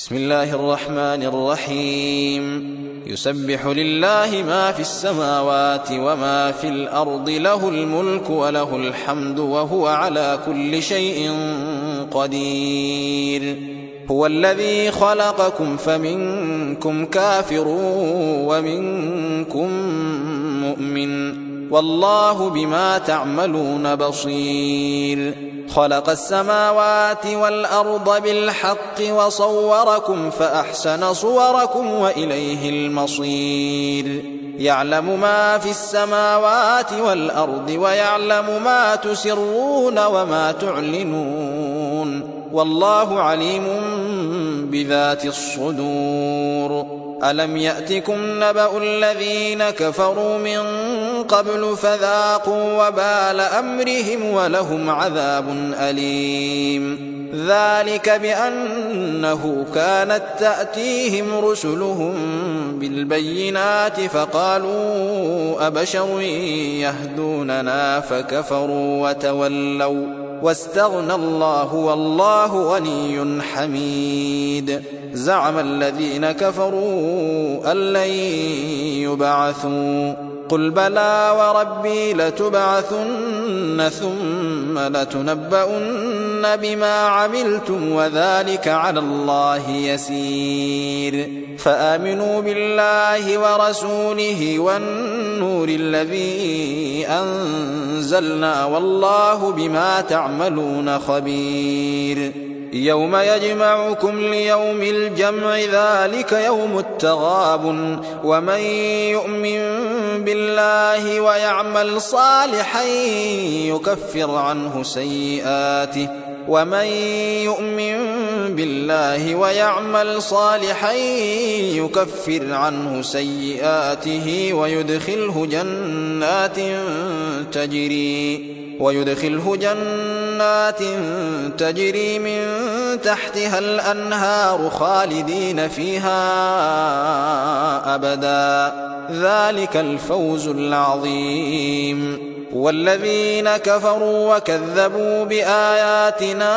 بسم الله الرحمن الرحيم. يسبح لله ما في السماوات وما في الأرض، له الملك وله الحمد وهو على كل شيء قدير. هو الذي خلقكم فمنكم كافر ومنكم مؤمن، والله بما تعملون بصير. خلق السماوات والأرض بالحق وصوركم فأحسن صوركم وإليه المصير. يعلم ما في السماوات والأرض ويعلم ما تسرون وما تعلنون، والله عليم بذات الصدور. ألم يأتكم نبأ الذين كفروا من قبل فذاقوا وبال أمرهم ولهم عذاب أليم. ذلك بأنه كانت تأتيهم رسلهم بالبينات فقالوا أبشر يهدوننا فكفروا وتولوا واستغنى الله والله غني حميد. زعم الذين كفروا أن لن يبعثوا، قل بلى وربي لتبعثن ثم لتنبؤن بما عملتم وذلك على الله يسير. فآمنوا بالله ورسوله والنور الذي أنزلنا والله بما تعملون خبير. يوم يجمعكم ليوم الجمع ذلك يوم التغابن، ومن يؤمن بالله ويعمل صالحا يكفر عنه سيئاته ويدخله جنات تجري من تحتها الأنهار خالدين فيها أبدا، ذلك الفوز العظيم. والذين كفروا وكذبوا بآياتنا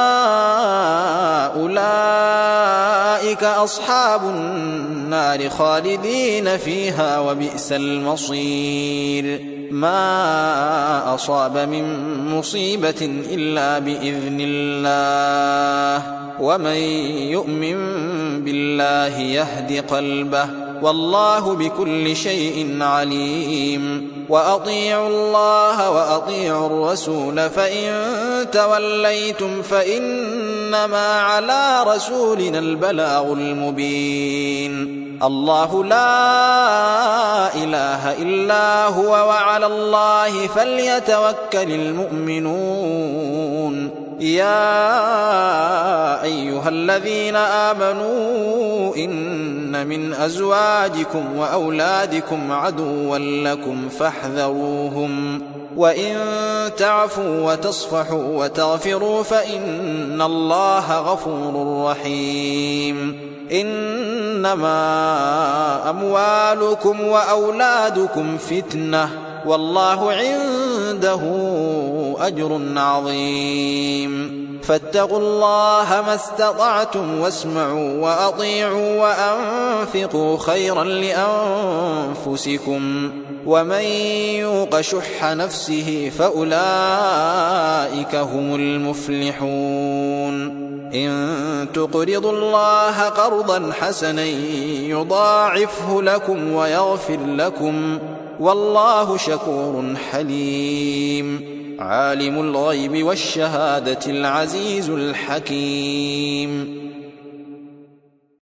أولئك أصحاب النار خالدين فيها وبئس المصير. ما أصاب من مصيبة إلا بإذن الله، ومن يؤمن بالله يهد قلبه، والله بكل شيء عليم. وأطيعوا الله وأطيعوا الرسول، فإن توليتم فإنما على رسولنا البلاغ المبين. الله لا إله إلا هو وعلى الله فليتوكل المؤمنون. يا أيها الذين آمنوا إن من أزواجكم وأولادكم عدوا لكم فاحذروهم، وإن تعفوا وتصفحوا وتغفروا فإن الله غفور رحيم. إنما أموالكم وأولادكم فتنة، والله عنده أجر عظيم. فاتقوا الله ما استطعتم واسمعوا وأطيعوا وأنفقوا خيرا لأنفسكم، ومن يوق شح نفسه فأولئك هم المفلحون. إن تقرضوا الله قرضا حسنا يضاعفه لكم ويغفر لكم، والله شكور حليم. عالم الغيب والشهادة العزيز الحكيم.